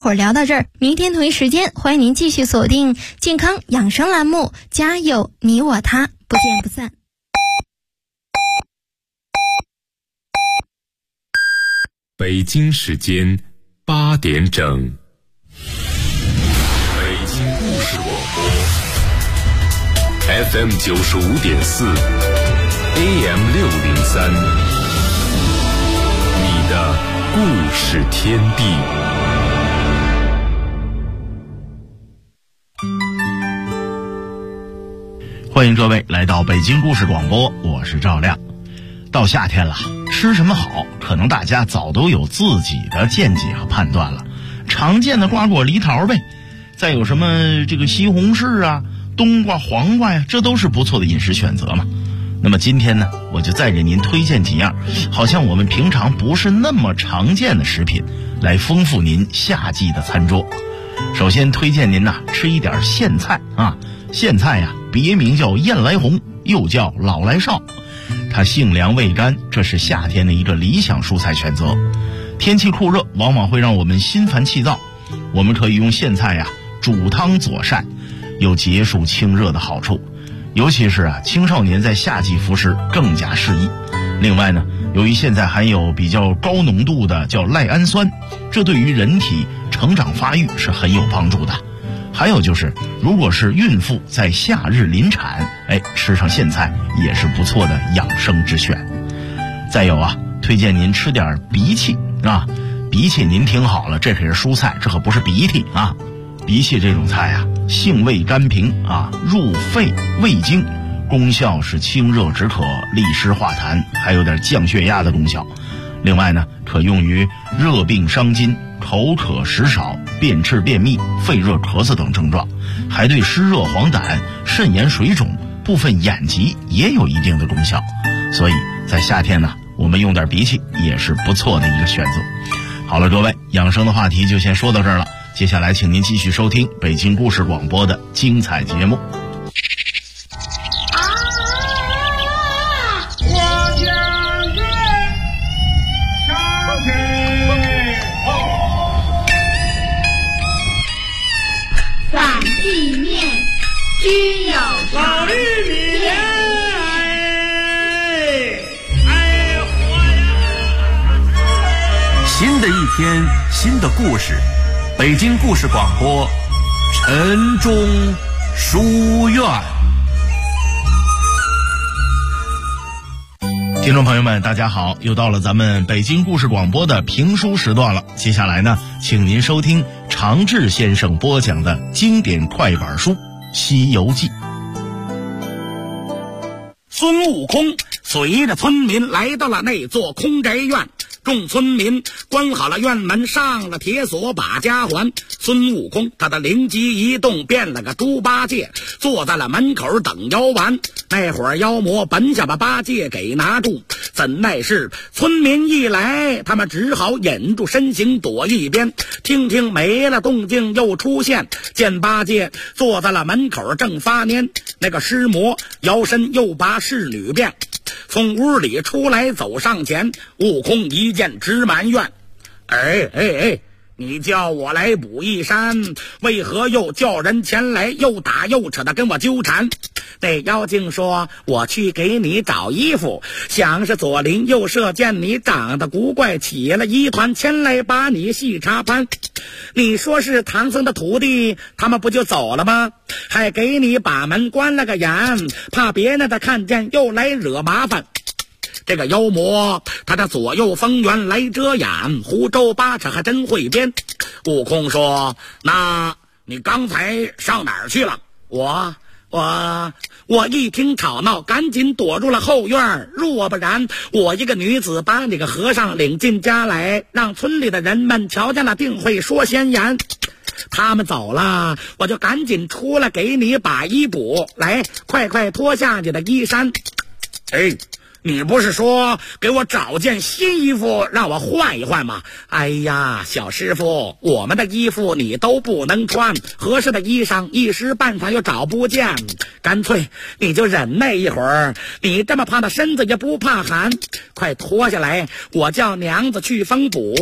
伙聊到这儿，明天同一时间，欢迎您继续锁定健康养生栏目，家有你我他，不见不散。 北京时间8点整，北京故事广播 FM 95.4 AM 603，你的故事天地。 欢迎各位来到北京故事广播，我是赵亮。到夏天了，吃什么好，可能大家早都有自己的见解和判断了。常见的瓜果梨桃呗，再有什么这个西红柿啊、冬瓜、黄瓜呀，这都是不错的饮食选择嘛。那么今天呢，我就再给您推荐几样好像我们平常不是那么常见的食品，来丰富您夏季的餐桌。首先推荐您吃一点苋菜啊。苋菜呀，别名叫燕来红，又叫老来少，它性凉味甘，这是夏天的一个理想蔬菜选择。天气酷热，往往会让我们心烦气躁，我们可以用苋菜煮汤佐膳，有解暑清热的好处。尤其是青少年在夏季服食更加适宜。另外呢，由于苋菜含有比较高浓度的叫赖氨酸，这对于人体成长发育是很有帮助的。还有就是，如果是孕妇在夏日临产，吃上苋菜也是不错的养生之选。再有推荐您吃点荸荠啊，荸荠您听好了，这可是蔬菜，这可不是鼻涕啊。荸荠这种菜性味甘平入肺胃经，功效是清热止渴、利湿化痰，还有点降血压的功效。另外呢，可用于热病伤津、口渴食少、便赤便秘、肺热咳嗽等症状，还对湿热黄疸、肾炎水肿、部分眼疾也有一定的功效。所以在夏天呢，我们用点荸荠也是不错的一个选择。好了，各位，养生的话题就先说到这儿了，接下来请您继续收听北京故事广播的精彩节目。 居有老玉米莲， 新的一天，新的故事，北京故事广播，晨钟书院。 听众朋友们，大家好，又到了咱们北京故事广播的评书时段了。接下来呢，请您收听常志先生播讲的经典快板书《西游记》。 孙悟空随着村民来到了那座空宅院，众村民关好了院门，上了铁锁，把家还。孙悟空他的灵机一动，变了个猪八戒，坐在了门口等妖丸。那会儿妖魔本想把八戒给拿住，怎奈是村民一来，他们只好忍住身形躲一边。听听没了动静，又出现，见八戒坐在了门口正发蔫，那个尸魔摇身又拔侍女变，从屋里出来走上前。悟空一见直埋怨：你叫我来补一山，为何又叫人前来又打又扯的跟我纠缠？那妖精说：我去给你找衣服，想是左邻右舍见你长得古怪，起了一团，前来把你细查攀。你说是唐僧的徒弟，他们不就走了吗？还给你把门关了个严，怕别人的看见又来惹麻烦。这个妖魔他的左右逢源来遮掩，胡诌八扯还真会编。悟空说：那你刚才上哪儿去了？我一听吵闹，赶紧躲入了后院，若不然我一个女子把你个和尚领进家来，让村里的人们瞧见了定会说闲言。他们走了，我就赶紧出来给你把衣补，来，快脱下你的衣衫。你不是说给我找件新衣服让我换一换吗？哎呀，小师傅，我们的衣服你都不能穿，合适的衣裳一时半晌又找不见，干脆你就忍耐一会儿，你这么胖的身子也不怕寒，快脱下来，我叫娘子去缝补。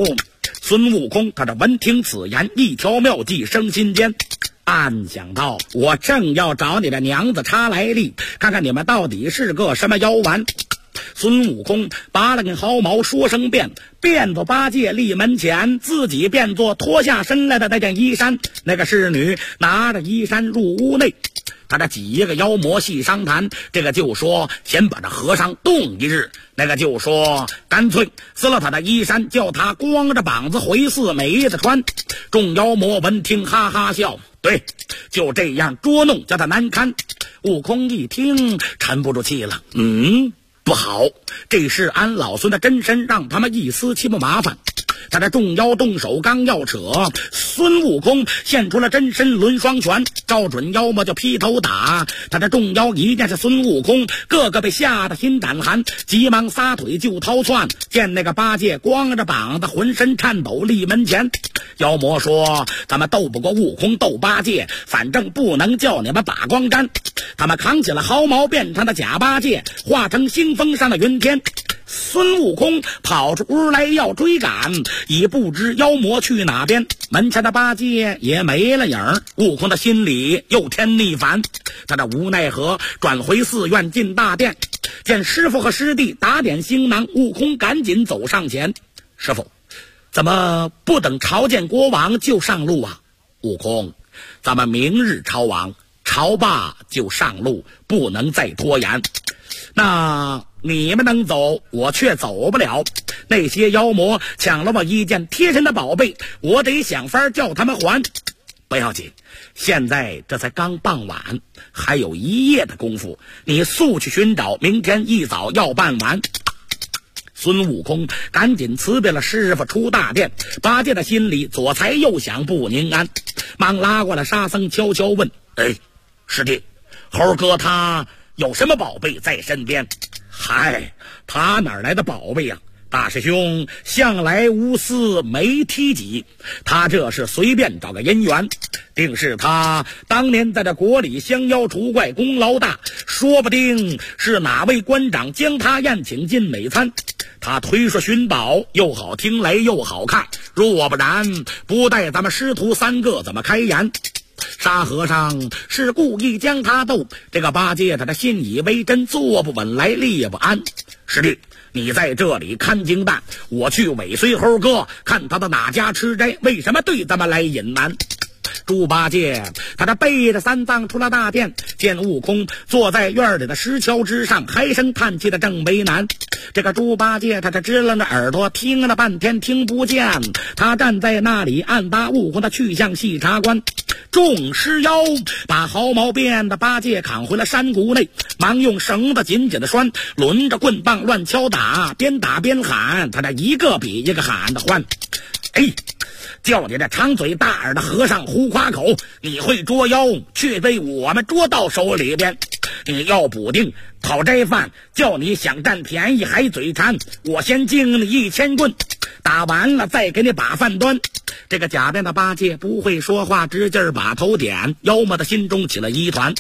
孙悟空他这闻听此言，一条妙计生心间，暗想到我正要找你的娘子查来历，看看你们到底是个什么妖丸。孙悟空拔了根毫毛，说声变，变作八戒立门前，自己变作脱下身来的那件衣衫。那个侍女拿着衣衫入屋内，他这几个妖魔细商谈，这个就说先把这和尚冻一日，那个就说干脆撕了他的衣衫，叫他光着膀子回寺没得穿。众妖魔闻听哈哈笑，对，就这样捉弄叫他难堪。悟空一听沉不住气了，不好，这是俺老孙的真身，让他们一丝期不麻烦。他这众妖动手刚要扯，孙悟空现出了真身抡双拳，照准妖魔就劈头打。他这众妖一见是孙悟空，个个被吓得心胆寒，急忙撒腿就逃窜。见那个八戒光着膀子浑身颤抖立门前，妖魔说咱们斗不过悟空斗八戒，反正不能叫你们把光沾。他们扛起了毫毛变成的假八戒，化成星风上的云天。孙悟空跑出屋来要追赶，已不知妖魔去哪边，门前的八戒也没了影。悟空的心里又添逆反，他的无奈何转回寺院进大殿，见师傅和师弟打点行囊，悟空赶紧走上前，师傅怎么不等朝见国王就上路啊？悟空，咱们明日朝王，朝罢就上路，不能再拖延。那你们能走，我却走不了。那些妖魔抢了我一件贴身的宝贝，我得想法叫他们还。不要紧，现在这才刚傍晚，还有一夜的功夫，你速去寻找，明天一早要办完。孙悟空赶紧辞别了师傅出大殿，八戒的心里左猜右想不宁安，忙拉过了沙僧悄悄问：师弟，猴哥他有什么宝贝在身边？嗨，他哪来的宝贝呀？大师兄向来无私没提及，他这是随便找个姻缘，定是他当年在这国里降妖除怪功劳大，说不定是哪位官长将他宴请进美餐。他推说寻宝又好听来又好看，若不然不带咱们师徒三个怎么开言？沙和尚是故意将他逗，这个八戒他的信以为真，坐不稳来立不安。师弟，你在这里看经办，我去尾随猴哥，看他的哪家吃斋，为什么对咱们来隐瞒？猪八戒他这背着三藏出了大殿，见悟空坐在院里的石桥之上，唉声叹气的正为难。这个猪八戒他这支棱着耳朵听了半天听不见，他站在那里暗搭悟空的去向细察观。众尸妖把毫毛变的八戒扛回了山谷内，忙用绳子紧紧的拴，抡着棍棒乱敲打，边打边喊，他这一个比一个喊得欢。叫你这长嘴大耳的和尚胡夸口，你会捉妖却被我们捉到手里边，你要补丁讨斋饭，叫你想占便宜还嘴馋，我先敬你1000棍，打完了再给你把饭端。这个假扮的八戒不会说话，直劲儿把头点，妖魔的心中起了疑团。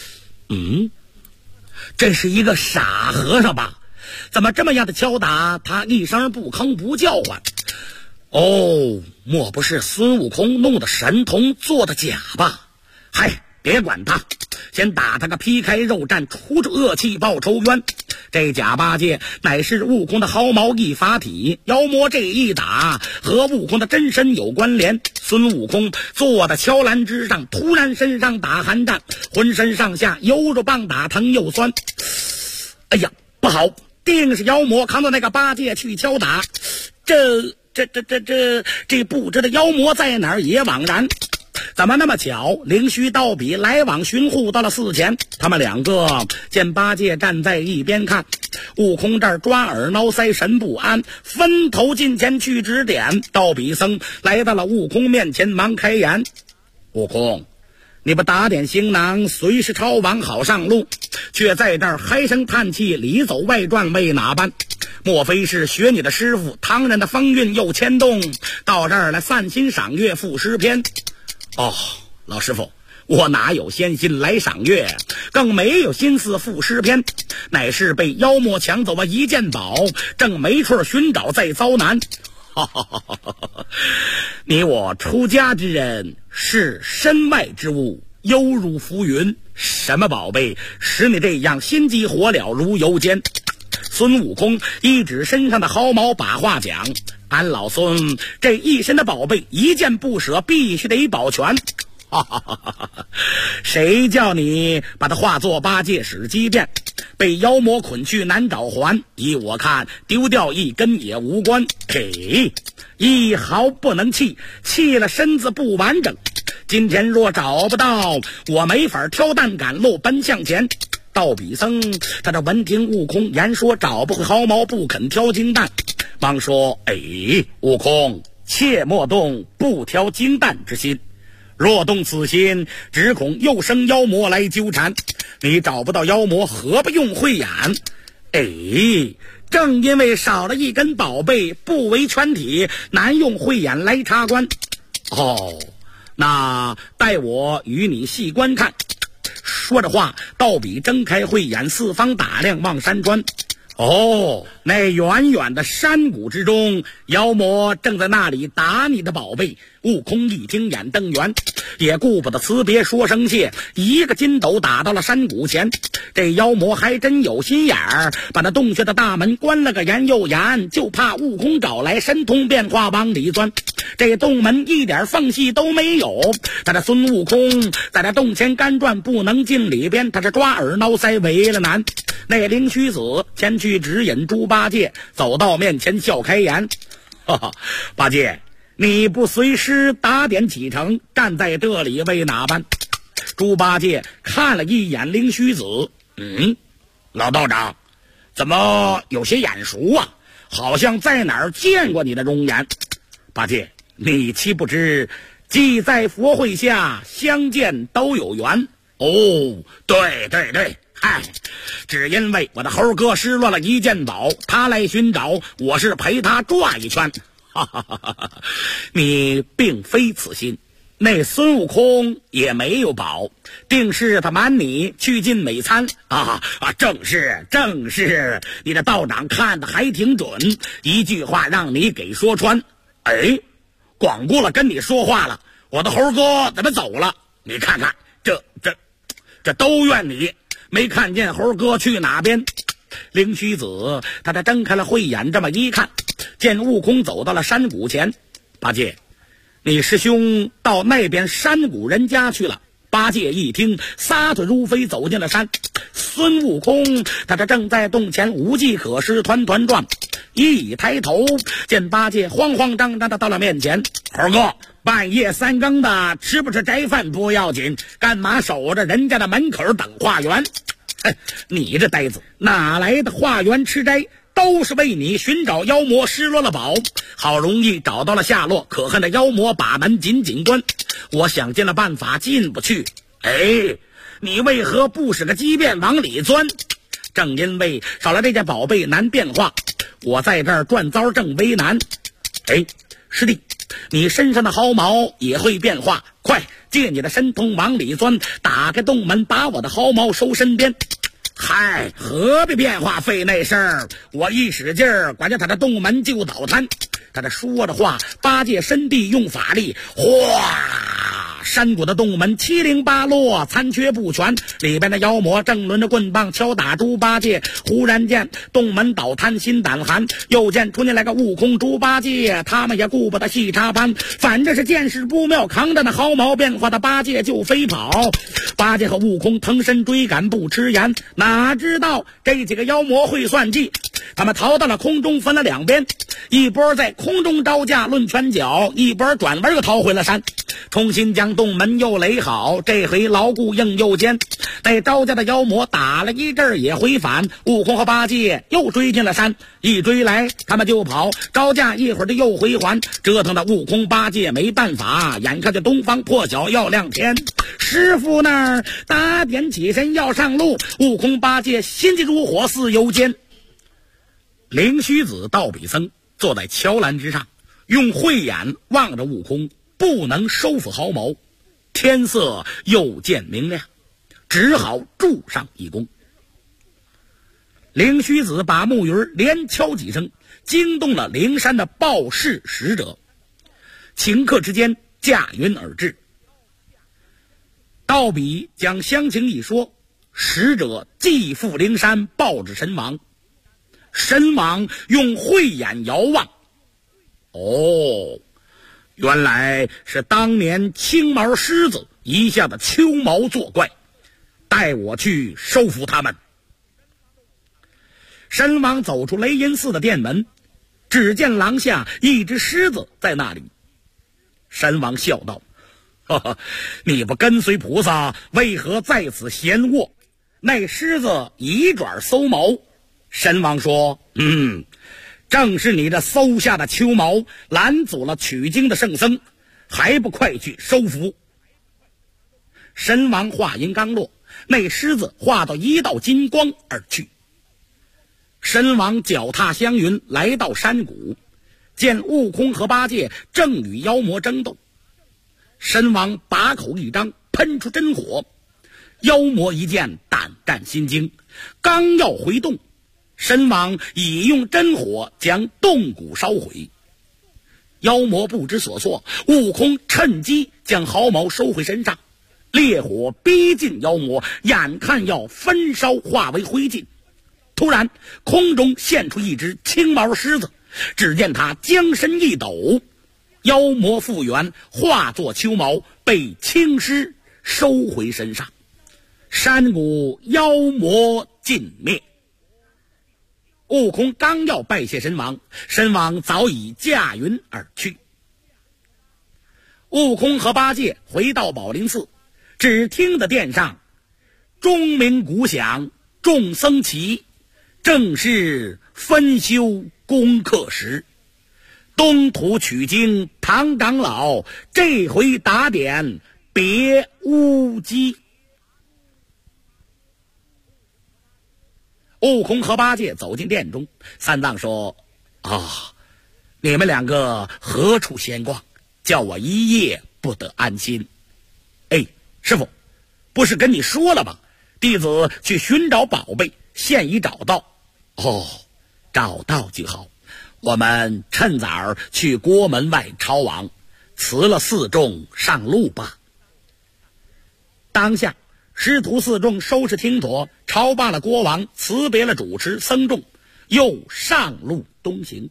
这是一个傻和尚吧？怎么这么样的敲打他一声不吭不叫唤？莫不是孙悟空弄的神童做的假吧？嗨，别管他，先打他个皮开肉绽，除着恶气报仇冤。这假八戒乃是悟空的毫毛一法体，妖魔这一打和悟空的真身有关联。孙悟空坐在敲栏之上，突然身上打寒战，浑身上下犹如棒打疼又酸。不好，定是妖魔扛到那个八戒去敲打。这不知道妖魔在哪儿也枉然。怎么那么巧，灵虚道比来往巡护到了寺前，他们两个见八戒站在一边看，悟空这儿抓耳挠腮神不安，分头近前去指点。道比僧来到了悟空面前，忙开言：悟空，你不打点行囊随时超往好上路，却在这儿唉声叹气里走外传，为哪般？莫非是学你的师傅唐人的风韵又牵动，到这儿来散心赏月赋诗篇？老师傅，我哪有闲心来赏月，更没有心思赋诗篇，乃是被妖魔抢走了一件宝，正没处寻找再遭难。 你我出家之人视身外之物犹如浮云，什么宝贝使你这样心急火燎如油煎？孙悟空一指身上的毫毛，把话讲：俺老孙这一身的宝贝一件不舍，必须得保全。谁叫你把它化作八戒使机变，被妖魔捆去难找还？依我看，丢掉一根也无关。嘿，一毫不能弃，弃了身子不完整。今天若找不到，我没法挑担赶路奔向前。道比僧他这闻听悟空言说找不回毫毛，不肯挑金蛋，忙说：悟空，切莫动不挑金蛋之心，若动此心，只恐又生妖魔来纠缠。你找不到妖魔，何不用慧眼？正因为少了一根宝贝，不为全体，难用慧眼来察观。那待我与你细观看。说着话，道比睁开慧眼，四方打量，望山川。那远远的山谷之中，妖魔正在那里打你的宝贝。悟空一听，眼瞪圆，也顾不得辞别说声谢，一个筋斗打到了山谷前。这妖魔还真有心眼儿，把那洞穴的大门关了个严又严，就怕悟空找来神通变化往里钻。这洞门一点缝隙都没有，他这孙悟空在这洞前干转，不能进里边，他是抓耳挠腮为了难。那灵虚子前去指引猪八戒，走到面前笑开言：八戒，你不随师打点启程，站在这里为哪般？猪八戒看了一眼灵虚子，老道长，怎么有些眼熟啊？好像在哪儿见过你的容颜。八戒，你岂不知既在佛会下，相见都有缘？对，只因为我的猴哥失落了一件宝，他来寻找，我是陪他转一圈。你并非此心，那孙悟空也没有宝，定是他瞒你去尽美餐正是，你的道长看的还挺准，一句话让你给说穿。光顾了跟你说话了，我的猴哥怎么走了？你看看，这都怨你，没看见猴哥去哪边。灵虚子他睁开了慧眼，这么一看，见悟空走到了山谷前。八戒，你师兄到那边山谷人家去了。八戒一听，撒腿如飞走进了山。孙悟空他正在洞前无计可施，团团转。一抬头见八戒慌慌张张的到了面前。猴哥，半夜3更的，吃不吃斋饭不要紧，干嘛守着人家的门口等化缘？你这呆子，哪来的化缘吃斋？都是为你寻找妖魔失落了宝，好容易找到了下落，可恨的妖魔把门紧紧关，我想尽了办法进不去。你为何不使个机变往里钻？正因为少了这件宝贝难变化，我在这儿转遭正为难。师弟，你身上的毫毛也会变化，快借你的神通往里钻，打开洞门，把我的毫毛收身边。何必变化费那事儿？我一使劲儿，管着他的洞门就倒塌。他这说着话，八戒伸臂用法力，哗！山谷的洞门七零八落，残缺不全，里边的妖魔正抡着棍棒敲打猪八戒。忽然间洞门倒塌，心胆寒，又见出进来个悟空猪八戒，他们也顾不得细查攀，反正是见势不妙，扛着那毫毛变化的八戒就飞跑。八戒和悟空腾身追赶不迟延，哪知道这几个妖魔会算计，他们逃到了空中，分了两边，一波在空中招架论拳脚，一波转弯又逃回了山，重新将洞门又垒好，这回牢固硬又坚。那招架的妖魔打了一阵也回返，悟空和八戒又追进了山，一追来他们就跑，招架一会儿就又回还，折腾的悟空八戒没办法，眼看着东方破晓要亮天，师傅那儿打点起身要上路，悟空八戒心急如火似油煎。灵虚子道比僧坐在桥栏之上，用慧眼望着悟空，不能收复毫毛，天色又见明亮，只好助上一躬。灵虚子把木鱼连敲几声， 惊动了灵山的报事使者，顷刻之间驾云而至。道比将详情一说，使者即赴灵山报至神王。神王用慧眼遥望，原来是当年青毛狮子遗下的秋毛作怪，带我去收服他们。神王走出雷音寺的殿门，只见廊下一只狮子在那里。神王笑道：你不跟随菩萨，为何在此闲卧？那狮子以爪搜毛。神王说：正是你这搜下的秋毛拦阻了取经的圣僧，还不快去收服？神王话音刚落，那狮子化到一道金光而去。神王脚踏香云来到山谷，见悟空和八戒正与妖魔争斗。神王把口一张，喷出真火。妖魔一见，胆战心惊，刚要回洞，神王已用真火将洞谷烧毁。妖魔不知所措，悟空趁机将毫毛收回身上。烈火逼近妖魔，眼看要焚烧化为灰烬。突然空中现出一只青毛狮子，只见他将身一抖，妖魔复原，化作秋毛，被青狮收回身上。山谷妖魔尽灭。悟空刚要拜谢神王，神王早已驾云而去。悟空和八戒回到宝林寺，只听得殿上钟鸣鼓响，众僧齐，正是分修功课时。东土取经唐长老，这回打点别乌鸡。悟空和八戒走进殿中，三藏说：你们两个何处闲逛，叫我一夜不得安心。师父，不是跟你说了吗？弟子去寻找宝贝，现已找到。找到就好，我们趁早去郭门外朝王，辞了四众上路吧。当下师徒四众收拾听妥，朝罢了国王，辞别了主持僧众，又上路东行。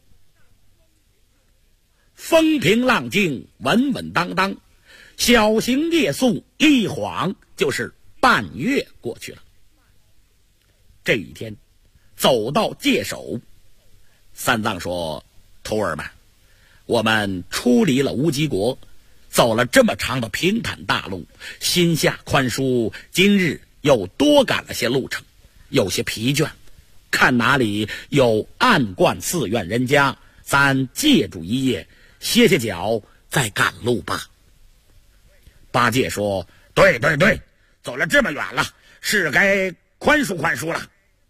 风平浪静，稳稳当当，小行夜宿，一晃就是半月过去了。这一天走到界首，三藏说：徒儿们，我们出离了乌鸡国，走了这么长的平坦大路，心下宽舒，今日又多赶了些路程，有些疲倦，看哪里有暗观寺院人家，咱借住一夜，歇歇脚，再赶路吧。八戒说：对，走了这么远了，是该宽恕宽恕了。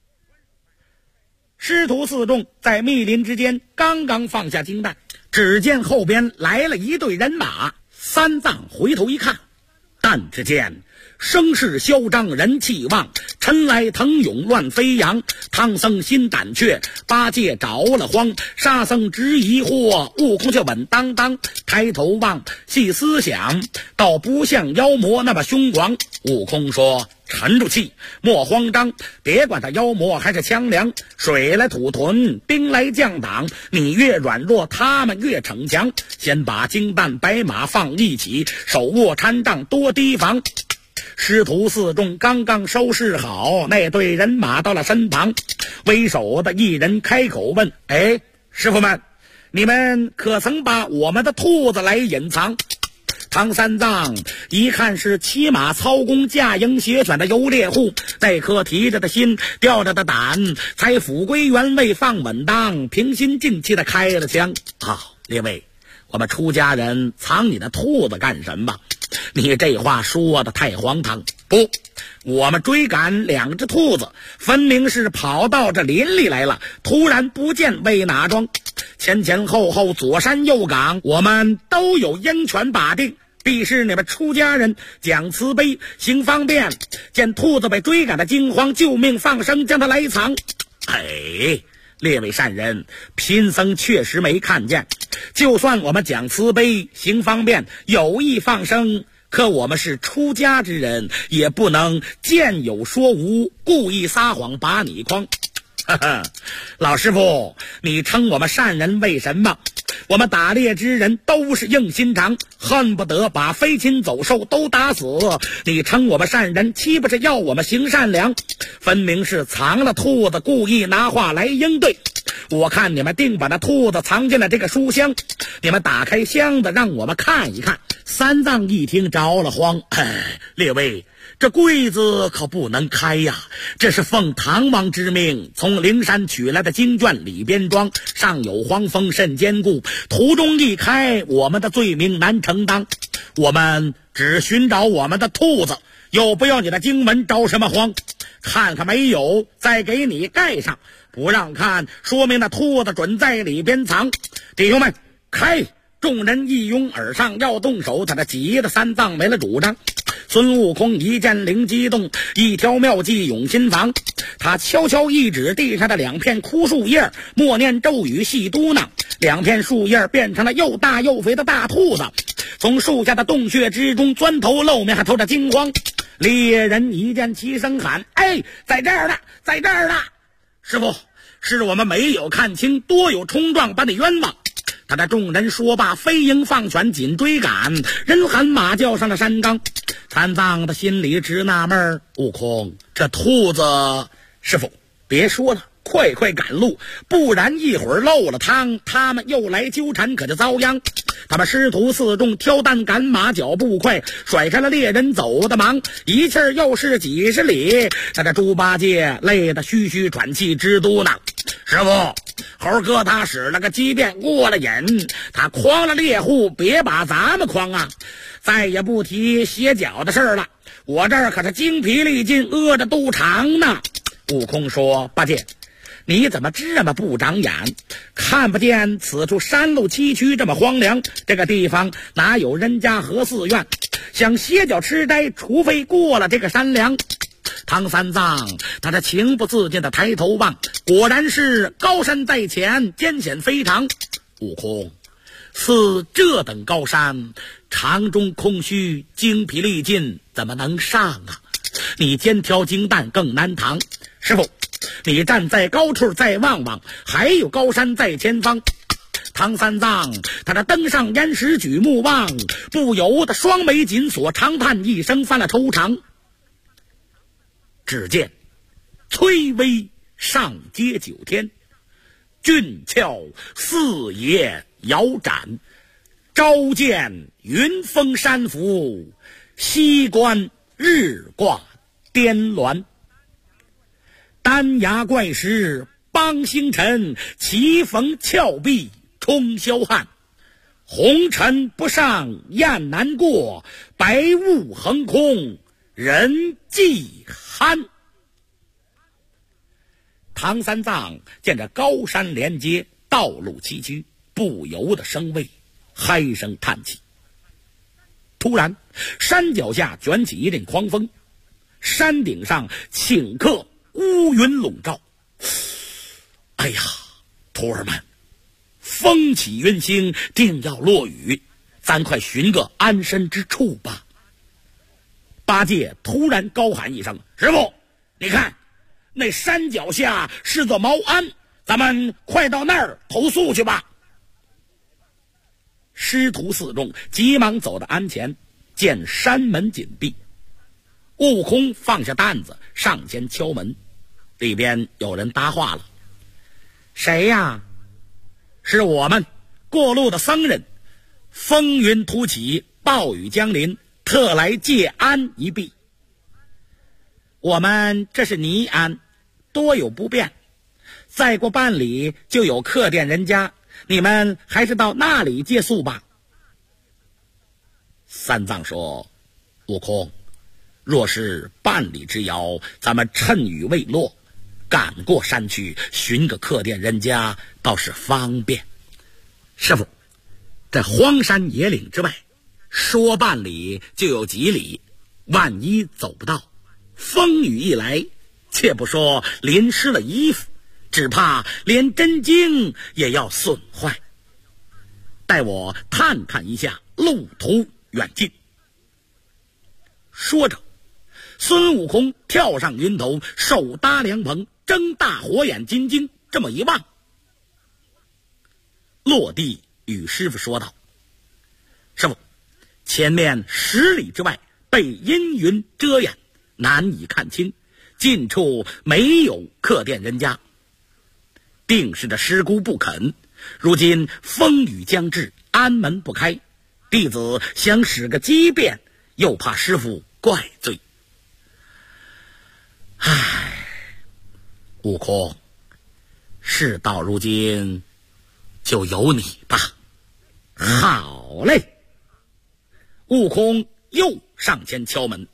师徒四众在密林之间刚刚放下金蛋，只见后边来了一队人马。三藏回头一看，但只见声势嚣张，人气旺，尘来腾涌，乱飞扬。唐僧心胆怯，八戒着了慌，沙僧直疑惑，悟空却稳当当，抬头望，细思想，倒不像妖魔那么凶狂。悟空说：沉住气，莫慌张，别管他妖魔还是枪梁，水来土屯，兵来将挡，你越软弱，他们越逞强。先把金蛋白马放一起，手握禅杖多提防。师徒四众刚刚收拾好，那队人马到了身旁，为首的一人开口问：师傅们，你们可曾把我们的兔子来隐藏？唐三藏一看是骑马操弓驾鹰携犬的游猎户，那颗提着的心吊着的胆才复归原位，放稳当，平心静气的开了枪。列位，我们出家人藏你的兔子干什么？你这话说的太荒唐。不，我们追赶两只兔子，分明是跑到这林里来了，突然不见为哪桩，前前后后左山右岗，我们都有鹰犬把定，必是你们出家人讲慈悲行方便，见兔子被追赶的惊慌，救命放生，将它来藏。 列位善人，贫僧确实没看见。就算我们讲慈悲行方便，有意放生，可我们是出家之人，也不能见有说无，故意撒谎把你诓。老师傅，你称我们善人为什么？我们打猎之人都是硬心肠，恨不得把飞禽走兽都打死。你称我们善人，岂不是要我们行善良？分明是藏了兔子，故意拿话来应对。我看你们定把那兔子藏进了这个书箱，你们打开箱子让我们看一看。三藏一听着了慌，列位，这柜子可不能开呀，这是奉唐王之命从灵山取来的经卷里边装，上有黄封甚坚固，途中一开，我们的罪名难承担。我们只寻找我们的兔子，有不要你的经文着什么慌？看看没有，再给你盖上，不让看，说明那兔子准在里边藏。弟兄们，开！众人一拥而上要动手，他急得三藏没了主张。孙悟空一见灵机动，一条妙计涌心房。他悄悄一指地上的两片枯树叶，默念咒语细嘟囔，两片树叶变成了又大又肥的大兔子，从树下的洞穴之中钻头露面，还透着惊慌。猎人一见齐声喊：哎，在这儿呢，在这儿呢！师傅，是我们没有看清，多有冲撞，把你冤枉。他的众人说罢，飞鹰放犬紧追赶，人喊马叫上了山岗。三藏的心里直纳闷，悟空，这兔子，师傅别说了，快赶路，不然一会儿漏了汤，他们又来纠缠，可就遭殃。他们师徒四众挑担赶马，脚步快，甩开了猎人走的忙，一气儿又是几十里。他这猪八戒累得吁吁喘气，直嘟囔：师傅，猴哥他使了个机变过了瘾，他诓了猎户，别把咱们诓啊！再也不提歇脚的事儿了，我这儿可是精疲力尽，饿着肚肠呢。悟空说：八戒，你怎么这么不长眼？看不见此处山路崎岖，这么荒凉，这个地方哪有人家和寺院？想歇脚吃斋，除非过了这个山梁。唐三藏他这情不自禁的抬头望，果然是高山在前，艰险非常。悟空，似这等高山，肠中空虚，精疲力尽，怎么能上啊？你肩挑精担更难扛。师傅，你站在高处再望望，还有高山在前方。唐三藏他这登上岩石举目望，不由得双眉紧锁，长叹一声，犯了惆怅。只见崔巍上阶九天，俊俏四野遥展，朝见云峰山伏，西观日挂颠鸾。丹崖怪石帮星辰，棋逢峭壁冲霄汉。红尘不上雁难过，白雾横空人迹罕。唐三藏见着高山连接，道路崎岖，不由得生畏，嗨声叹气。突然山脚下卷起一阵狂风，山顶上顷刻乌云笼罩。哎呀，徒儿们，风起云兴，定要落雨，咱快寻个安身之处吧。八戒突然高喊一声：师傅，你看那山脚下是座茅庵，咱们快到那儿投宿去吧。师徒四众急忙走到庵前，见山门紧闭。悟空放下担子，上前敲门，里边有人搭话了：谁呀？是我们过路的僧人，风云突起，暴雨将临，特来借安一避。我们这是泥庵，多有不便，再过半里就有客店人家，你们还是到那里借宿吧。三藏说：悟空，若是半里之遥，咱们趁雨未落，赶过山区，寻个客店人家，倒是方便。师傅，在荒山野岭之外，说半里就有几里，万一走不到，风雨一来，且不说淋湿了衣服， 只怕连真经也要损坏。待我探看一下路途远近。说着，孙悟空跳上云头，手搭凉棚，睁大火眼金睛这么一望，落地与师傅说道：师傅，前面10里之外被阴云遮掩，难以看清，近处没有客店人家，定是这师姑不肯，如今风雨将至，安门不开，弟子想使个机变，又怕师傅怪罪。唉，悟空，事到如今就由你吧。好嘞。悟空又上前敲门。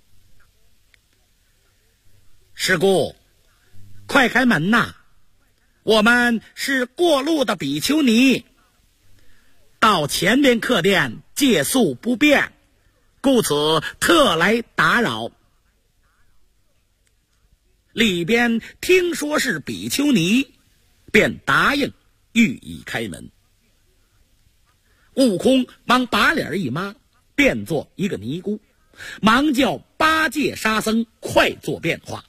师姑，快开门呐，我们是过路的比丘尼，到前边客店借宿不便，故此特来打扰。里边听说是比丘尼，便答应予以开门。悟空忙把脸一抹，变作一个尼姑，忙叫八戒沙僧快做变化。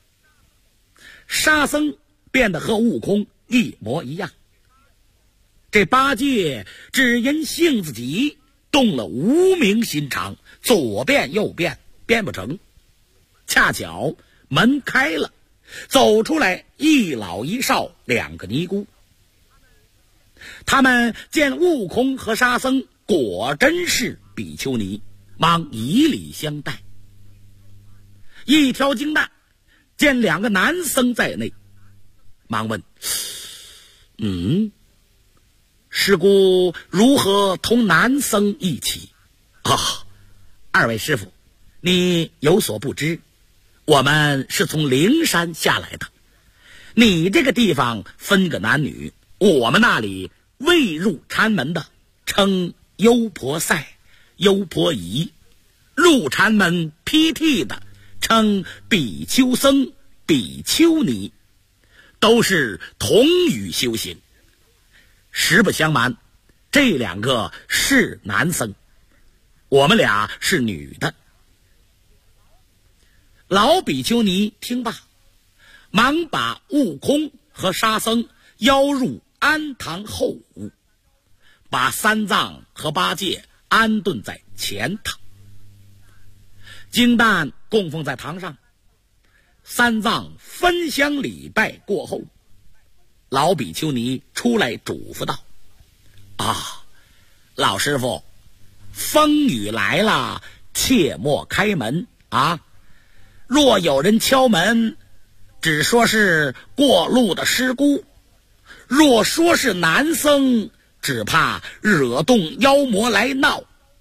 沙僧变得和悟空一模一样。这八戒只因性子急，动了无名心肠，左变右变，变不成。恰巧门开了，走出来一老一少2个尼姑。他们见悟空和沙僧果真是比丘尼，忙以礼相待。一条金蛋见2个男僧在内，忙问：师姑如何同男僧一起？二位师傅，你有所不知，我们是从灵山下来的。你这个地方分个男女，我们那里未入禅门的称优婆塞、优婆夷，入禅门披剃的称比丘僧、比丘尼，都是同语修行。实不相瞒，这2个是男僧，我们俩是女的。老比丘尼听罢，忙把悟空和沙僧邀入安堂后屋，把三藏和八戒安顿在前堂，经蛋供奉在堂上。三藏分香礼拜过后，老比丘尼出来嘱咐道：老师傅，风雨来了，切莫开门啊！若有人敲门，只说是过路的师姑；若说是男僧，只怕惹动妖魔来闹。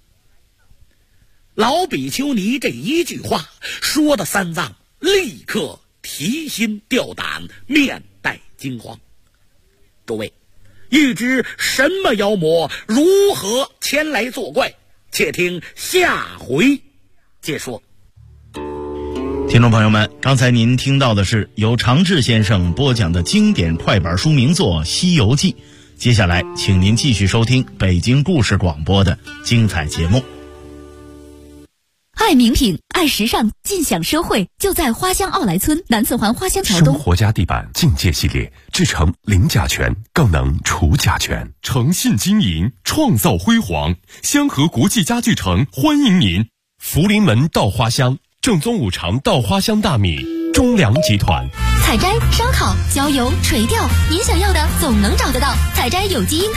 老比丘尼这一句话说的三藏立刻提心吊胆，面带惊慌。诸位，欲知什么妖魔如何前来作怪，且听下回解说。 听众朋友们，刚才您听到的是由常志先生播讲的经典快板书名作《西游记》，接下来请您继续收听北京故事广播的精彩节目。 爱名品，爱时尚，尽享奢惠，就在花乡奥莱村南四环花乡桥东。 生活家地板境界系列，制成零甲醛，更能除甲醛，诚信经营，创造辉煌。香河国际家具城欢迎您。福临门稻花香，正宗五常稻花香大米，中粮集团。 采摘、烧烤、焦油、垂钓，您想要的总能找得到。采摘有机